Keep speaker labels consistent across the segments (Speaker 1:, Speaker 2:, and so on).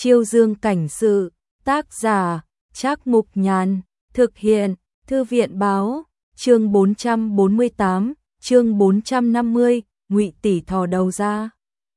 Speaker 1: Chiêu Dương cảnh sự, tác giả, Trác Mục Nhàn, thực hiện, Thư viện báo, chương 448, chương 450, Ngụy tỷ thò đầu ra.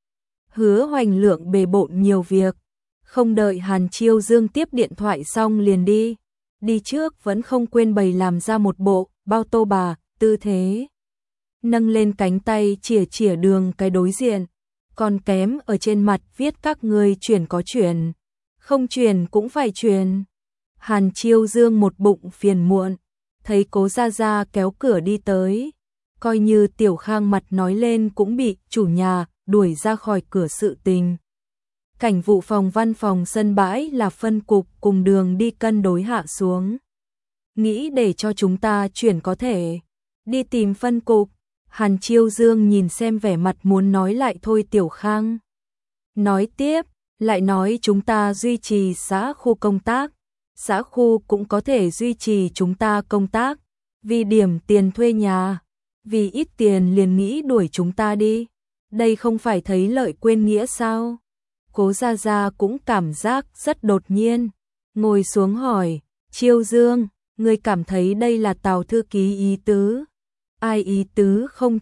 Speaker 1: Hứa Hoành Lượng bề bộn nhiều việc, không đợi Hàn Chiêu Dương tiếp điện thoại xong liền đi. Đi trước vẫn không quên bày làm ra một bộ bao tô bà, tư thế. Nâng lên cánh tay chìa chìa đường cái đối diện, còn kém ở trên mặt viết các người chuyển có chuyển, không chuyển cũng phải chuyển. Hàn Chiêu Dương một bụng phiền muộn, thấy Cố Gia Gia kéo cửa đi tới, coi như Tiểu Khang mặt nói lên cũng bị chủ nhà đuổi ra khỏi cửa sự tình. Cảnh vụ phòng văn phòng sân bãi là phân cục cùng đường đi cân đối hạ xuống. Nghĩ để cho chúng ta chuyển có thể đi tìm phân cục. Hàn Chiêu Dương nhìn xem vẻ mặt muốn nói lại thôi Tiểu Khang. Nói tiếp, lại nói chúng ta duy trì xã khu công tác, xã khu cũng có thể duy trì chúng ta công tác, vì điểm tiền thuê nhà, vì ít tiền liền nghĩ đuổi chúng ta đi. Đây không phải thấy lợi quên nghĩa sao? Cố Gia Gia cũng cảm giác rất đột nhiên, ngồi xuống hỏi, Chiêu Dương, ngươi cảm thấy đây là Tào thư ký ý tứ? Ai ý tứ không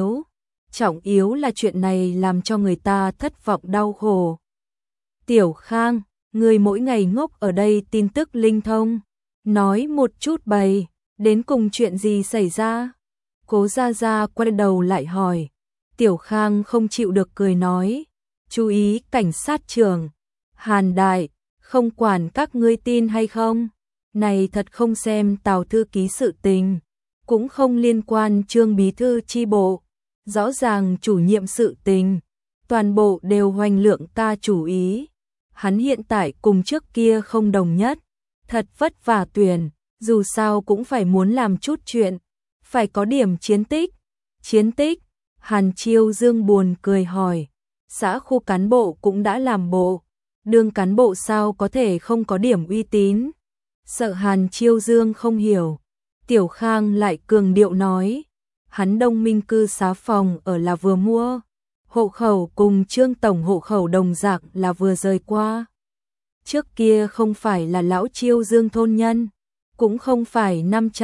Speaker 1: trọng yếu là chuyện này làm cho người ta thất vọng đau khổ. Tiểu Khang, ngươi mỗi ngày ngốc ở đây tin tức linh thông, nói một chút bày, đến cùng chuyện gì xảy ra? Cố Gia Gia quay đầu lại hỏi. Tiểu Khang không chịu được cười nói, chú ý cảnh sát trưởng, Hàn Đại, không quản các ngươi tin hay không, này thật không xem Tào thư ký sự tình, cũng không liên quan Trương bí thư chi bộ, rõ ràng chủ nhiệm sự tình, toàn bộ đều Hoành Lượng ca chủ ý. Hắn hiện tại cùng trước kia không đồng nhất, thật vất vả tuyển, dù sao cũng phải muốn làm chút chuyện, phải có điểm chiến tích. Chiến tích? Hàn Chiêu Dương buồn cười hỏi, xã khu cán bộ cũng đã làm bộ, đương cán bộ sao có thể không có điểm uy tín? Sợ Hàn Chiêu Dương không hiểu, Tiểu Khang lại cường điệu nói, hắn Đông Minh cư xá phòng ở là vừa mua, hộ khẩu cùng Trương tổng hộ khẩu đồng dạng là vừa rời qua. Trước kia không phải là lão Chiêu Dương thôn nhân, cũng không phải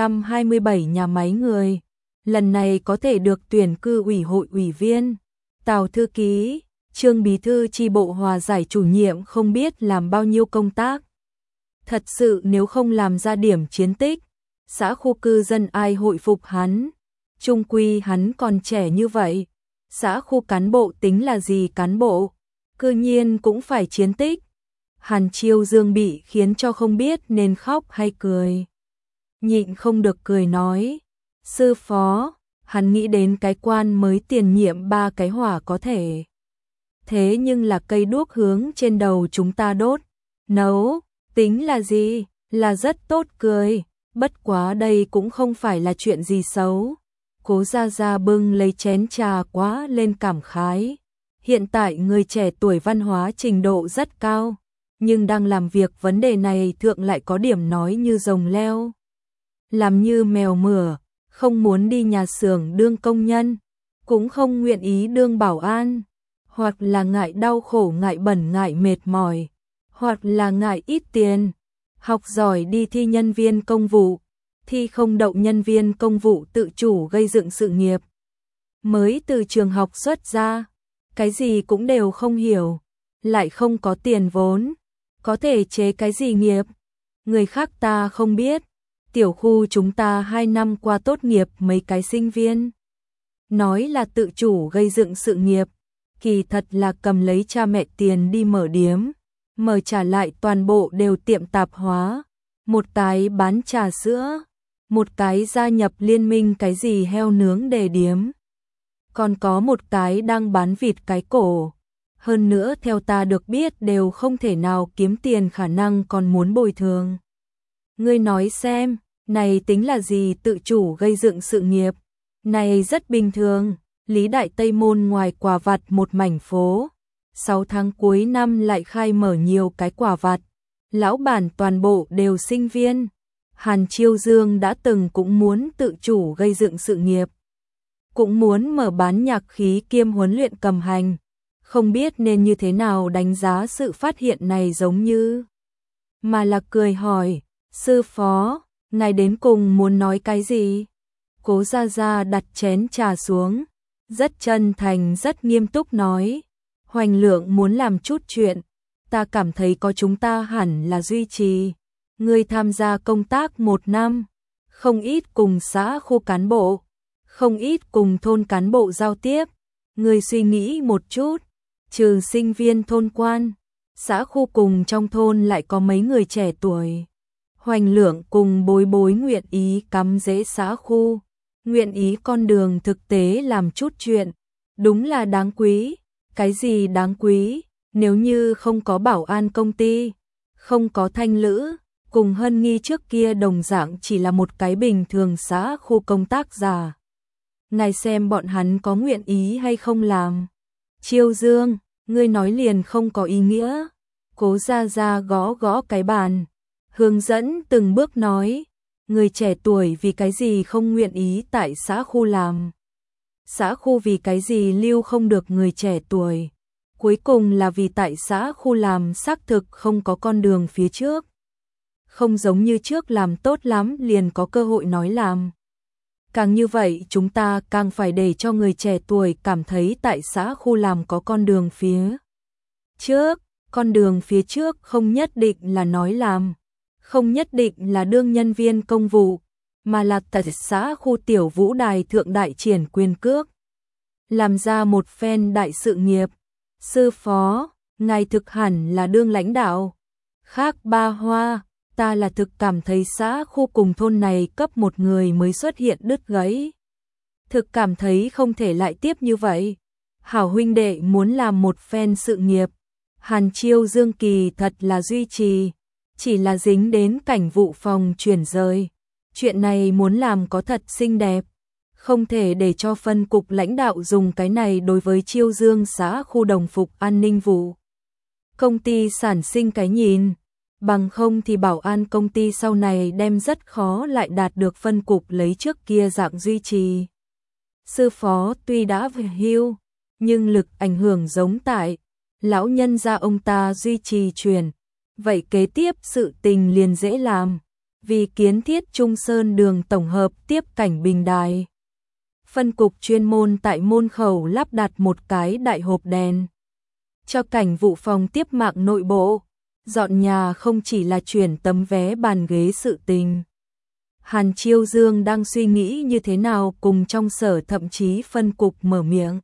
Speaker 1: 527 nhà máy người, lần này có thể được tuyển cư ủy hội ủy viên, Tào thư ký, Trương bí thư chi bộ hòa giải chủ nhiệm không biết làm bao nhiêu công tác. Thật sự nếu không làm ra điểm chiến tích, xã khu cư dân ai hội phục hắn, chung quy hắn còn trẻ như vậy, xã khu cán bộ tính là gì cán bộ, cư nhiên cũng phải chiến tích. Hàn Chiêu Dương bị khiến cho không biết nên khóc hay cười. Nhịn không được cười nói, sư phó, hắn nghĩ đến cái quan mới tiền nhiệm 3 cái hỏa có thể. Thế nhưng là cây đuốc hướng trên đầu chúng ta đốt, nấu, tính là gì, là rất tốt cười, bất quá đây cũng không phải là chuyện gì xấu. Cố Gia Gia bưng lấy chén trà quá lên cảm khái. Hiện tại người trẻ tuổi văn hóa trình độ rất cao, nhưng đang làm việc vấn đề này thượng lại có điểm nói như rồng leo. Làm như mèo mửa, không muốn đi nhà xưởng đương công nhân, cũng không nguyện ý đương bảo an, hoặc là ngại đau khổ ngại bẩn ngại mệt mỏi, hoặc là ngại ít tiền, học giỏi đi thi nhân viên công vụ, thi không đậu nhân viên công vụ tự chủ gây dựng sự nghiệp. Mới từ trường học xuất ra, cái gì cũng đều không hiểu, lại không có tiền vốn, có thể chế cái gì nghiệp, người khác ta không biết. Tiểu khu chúng ta 2 năm qua tốt nghiệp mấy cái sinh viên, nói là tự chủ gây dựng sự nghiệp, kỳ thật là cầm lấy cha mẹ tiền đi mở điếm, mở trả lại toàn bộ đều tiệm tạp hóa, một cái bán trà sữa, một cái gia nhập liên minh cái gì heo nướng đề điếm, còn có một cái đang bán vịt cái cổ. Hơn nữa theo ta được biết đều không thể nào kiếm tiền, khả năng còn muốn bồi thường. Ngươi nói xem, này tính là gì tự chủ gây dựng sự nghiệp? Này rất bình thường, Lý Đại Tây Môn ngoài quà vặt một mảnh phố, 6 tháng cuối năm lại khai mở nhiều cái quà vặt, lão bản toàn bộ đều sinh viên. Hàn Chiêu Dương đã từng cũng muốn tự chủ gây dựng sự nghiệp, cũng muốn mở bán nhạc khí kiêm huấn luyện cầm hành, không biết nên như thế nào đánh giá sự phát hiện này, giống như mà là cười hỏi, sư phó, ngài đến cùng muốn nói cái gì? Cố Gia Gia đặt chén trà xuống, rất chân thành rất nghiêm túc nói, Hoành Lượng muốn làm chút chuyện, ta cảm thấy có chúng ta hẳn là duy trì. Ngươi tham gia công tác 1 năm, không ít cùng xã khu cán bộ, không ít cùng thôn cán bộ giao tiếp, ngươi suy nghĩ một chút, trừ sinh viên thôn quan, xã khu cùng trong thôn lại có mấy người trẻ tuổi. Hoành Lượng cùng Bối Bối nguyện ý cắm rễ xã khu, nguyện ý con đường thực tế làm chút chuyện, đúng là đáng quý. Cái gì đáng quý? Nếu như không có bảo an công ty, không có Thanh Lữ, cùng Hân Nghi trước kia đồng dạng chỉ là một cái bình thường xã khu công tác giả. Ngài xem bọn hắn có nguyện ý hay không làm. Chiêu Dương, ngươi nói liền không có ý nghĩa. Cố Gia Gia gõ gõ cái bàn, hướng dẫn từng bước nói, người trẻ tuổi vì cái gì không nguyện ý tại xã khu làm. Xã khu vì cái gì lưu không được người trẻ tuổi. Cuối cùng là vì tại xã khu làm xác thực không có con đường phía trước. Không giống như trước làm tốt lắm liền có cơ hội nói làm. Càng như vậy chúng ta càng phải để cho người trẻ tuổi cảm thấy tại xã khu làm có con đường phía trước. Con đường phía trước không nhất định là nói làm, không nhất định là đương nhân viên công vụ, mà là tại xã khu tiểu vũ đài thượng đại triển quyền cước. Làm ra một phen đại sự nghiệp. Sư phó, ngài thực hẳn là đương lãnh đạo. Khác Ba Hoa, ta là thực cảm thấy xã khu cùng thôn này cấp một người mới xuất hiện đứt gãy. Thực cảm thấy không thể lại tiếp như vậy. Hảo huynh đệ muốn làm một phen sự nghiệp. Hàn Chiêu Dương kỳ thật là duy trì, chỉ là dính đến cảnh vụ phòng chuyển rời. Chuyện này muốn làm có thật xinh đẹp. Không thể để cho phân cục lãnh đạo dùng cái này đối với Chiêu Dương xã khu đồng phục an ninh vụ. Công ty sản sinh cái nhìn, bằng không thì bảo an công ty sau này đem rất khó lại đạt được phân cục lấy trước kia dạng duy trì. Sư phó tuy đã về hưu, nhưng lực ảnh hưởng giống tại, lão nhân gia ông ta duy trì truyền, vậy kế tiếp sự tình liền dễ làm, vì kiến thiết Trung Sơn đường tổng hợp tiếp cảnh Bình Đài. Phân cục chuyên môn tại môn khẩu lắp đặt một cái đại hộp đèn. Cho cảnh vụ phòng tiếp mạng nội bộ, dọn nhà không chỉ là chuyển tấm vé bàn ghế sự tình. Hàn Chiêu Dương đang suy nghĩ như thế nào cùng trong sở thậm chí phân cục mở miệng.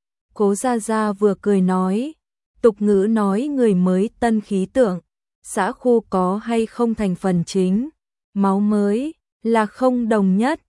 Speaker 1: Cố Gia Gia vừa cười nói, tục ngữ nói người mới tân khí tượng, xã khu có hay không thành phần chính, máu mới là không đồng nhất.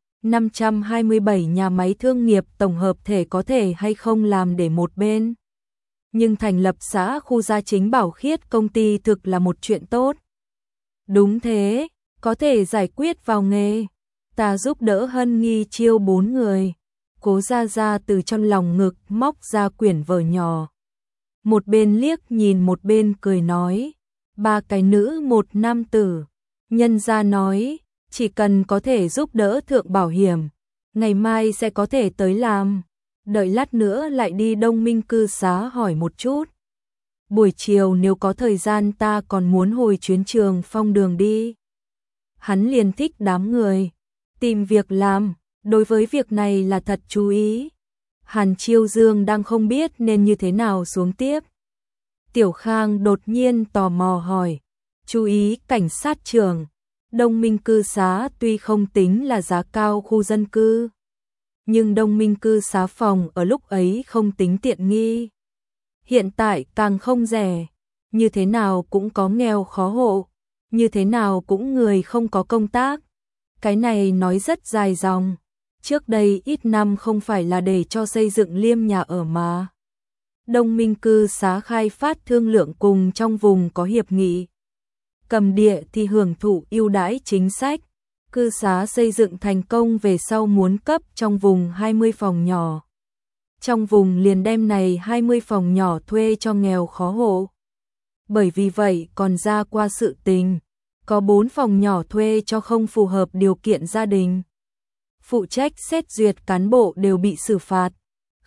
Speaker 1: 527 nhà máy thương nghiệp tổng hợp thể có thể hay không làm để một bên. Nhưng thành lập xã khu gia chính bảo khiết công ty thực là một chuyện tốt. Đúng thế, có thể giải quyết vào nghề. Ta giúp đỡ Hân Nghi chiêu 4 người. Cố Gia Gia từ trong lòng ngực móc ra quyển vở nhỏ. Một bên liếc nhìn một bên cười nói, 3 cái nữ 1 nam tử. Nhân gia nói, chỉ cần có thể giúp đỡ thượng bảo hiểm, ngày mai sẽ có thể tới làm, đợi lát nữa lại đi Đông Minh cư xá hỏi một chút. Buổi chiều nếu có thời gian ta còn muốn hồi chuyến Trường Phong đường đi. Hắn liền thích đám người, tìm việc làm, đối với việc này là thật chú ý. Hàn Chiêu Dương đang không biết nên như thế nào xuống tiếp. Tiểu Khang đột nhiên tò mò hỏi, chú ý cảnh sát trưởng. Đông Minh cư xá tuy không tính là giá cao khu dân cư, nhưng Đông Minh cư xá phòng ở lúc ấy không tính tiện nghi. Hiện tại càng không rẻ, như thế nào cũng có nghèo khó hộ, như thế nào cũng người không có công tác. Cái này nói rất dài dòng, trước đây ít năm không phải là để cho xây dựng liêm nhà ở mà. Đông Minh cư xá khai phát thương lượng cùng trong vùng có hiệp nghị. Cầm địa thì hưởng thụ ưu đãi chính sách, cư xá xây dựng thành công về sau muốn cấp trong vùng 20 phòng nhỏ. Trong vùng liền đem này 20 phòng nhỏ thuê cho nghèo khó hộ. Bởi vì vậy còn ra qua sự tình, có 4 phòng nhỏ thuê cho không phù hợp điều kiện gia đình. Phụ trách xét duyệt cán bộ đều bị xử phạt,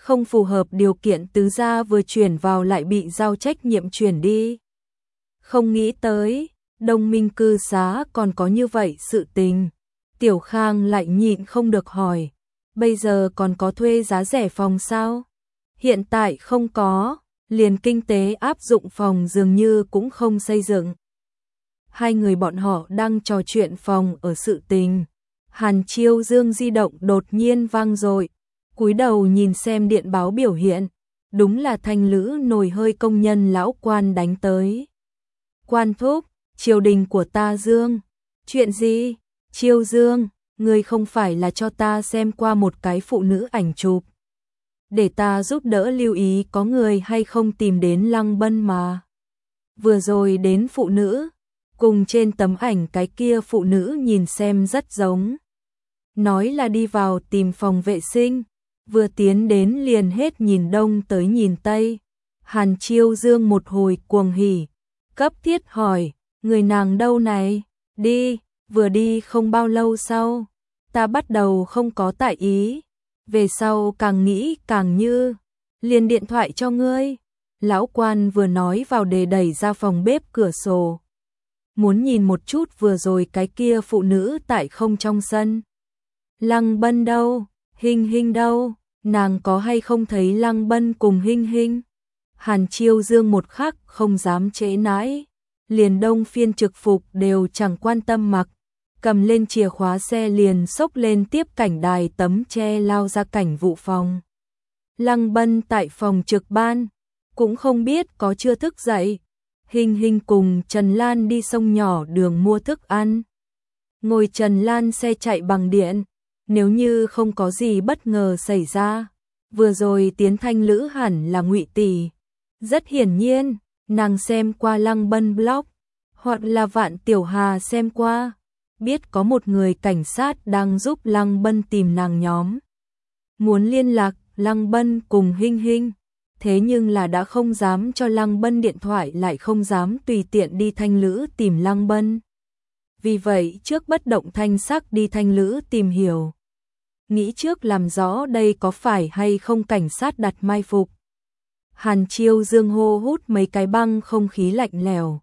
Speaker 1: không phù hợp điều kiện tứ gia vừa chuyển vào lại bị giao trách nhiệm chuyển đi. Không nghĩ tới, Đông Minh cư xá còn có như vậy sự tình. Tiểu Khang lại nhịn không được hỏi, bây giờ còn có thuê giá rẻ phòng sao? Hiện tại không có, liền kinh tế áp dụng phòng dường như cũng không xây dựng. Hai người bọn họ đang trò chuyện phòng ở sự tình. Hàn Chiêu Dương di động đột nhiên vang dội, cúi đầu nhìn xem điện báo biểu hiện, đúng là Thanh Lữ nồi hơi công nhân lão quan đánh tới. Quan thúc, triều đình của ta Dương. Chuyện gì? Chiêu Dương, ngươi không phải là cho ta xem qua một cái phụ nữ ảnh chụp. Để ta giúp đỡ lưu ý có người hay không tìm đến Lăng Bân mà. Vừa rồi đến phụ nữ, cùng trên tấm ảnh cái kia phụ nữ nhìn xem rất giống. Nói là đi vào tìm phòng vệ sinh, vừa tiến đến liền hết nhìn đông tới nhìn tây. Hàn Chiêu Dương một hồi cuồng hỉ, cấp thiết hỏi, người nàng đâu này? Đi, vừa đi không bao lâu sau, ta bắt đầu không có tại ý, về sau càng nghĩ càng như, liền điện thoại cho ngươi. Lão quan vừa nói vào để đẩy ra phòng bếp cửa sổ. Muốn nhìn một chút vừa rồi cái kia phụ nữ tại không trong sân. Lăng Bân đâu? Hinh Hinh đâu? Nàng có hay không thấy Lăng Bân cùng Hinh Hinh? Hàn Chiêu Dương một khắc không dám trễ nãi, liền đông phiên trực phục đều chẳng quan tâm mặc, cầm lên chìa khóa xe liền xốc lên tiếp cảnh đài tấm che lao ra cảnh vụ phòng. Lăng Bân tại phòng trực ban, cũng không biết có chưa thức dậy. Hinh Hinh cùng Trần Lan đi sông nhỏ đường mua thức ăn. Ngồi Trần Lan xe chạy bằng điện, nếu như không có gì bất ngờ xảy ra, vừa rồi tiến Thanh Lữ hẳn là Ngụy tỷ. Rất hiển nhiên, nàng xem qua Lăng Bân blog, hoặc là Vạn Tiểu Hà xem qua, biết có một người cảnh sát đang giúp Lăng Bân tìm nàng nhóm. Muốn liên lạc Lăng Bân cùng Hinh Hinh, thế nhưng là đã không dám cho Lăng Bân điện thoại lại không dám tùy tiện đi Thanh Lữ tìm Lăng Bân. Vì vậy trước bất động thanh sắc đi Thanh Lữ tìm hiểu. Nghĩ trước làm rõ đây có phải hay không cảnh sát đặt mai phục. Hàn Chiêu Dương hô hút mấy cái băng không khí lạnh lẽo.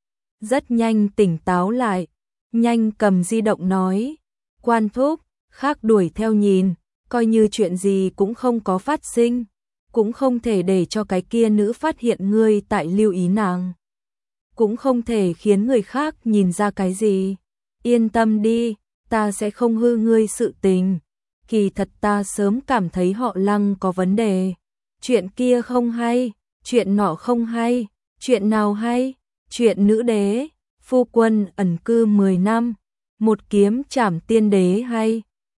Speaker 1: Rất nhanh tỉnh táo lại, nhanh cầm di động nói, quan thúc, khác đuổi theo nhìn, coi như chuyện gì cũng không có phát sinh, cũng không thể để cho cái kia nữ phát hiện ngươi tại lưu ý nàng. Cũng không thể khiến người khác nhìn ra cái gì. Yên tâm đi, ta sẽ không hư ngươi sự tình. Kỳ thật ta sớm cảm thấy họ Lăng có vấn đề. Chuyện kia không hay, chuyện nọ không hay, chuyện nào hay, chuyện nữ đế, phu quân ẩn cư 10 năm, một kiếm trảm tiên đế hay.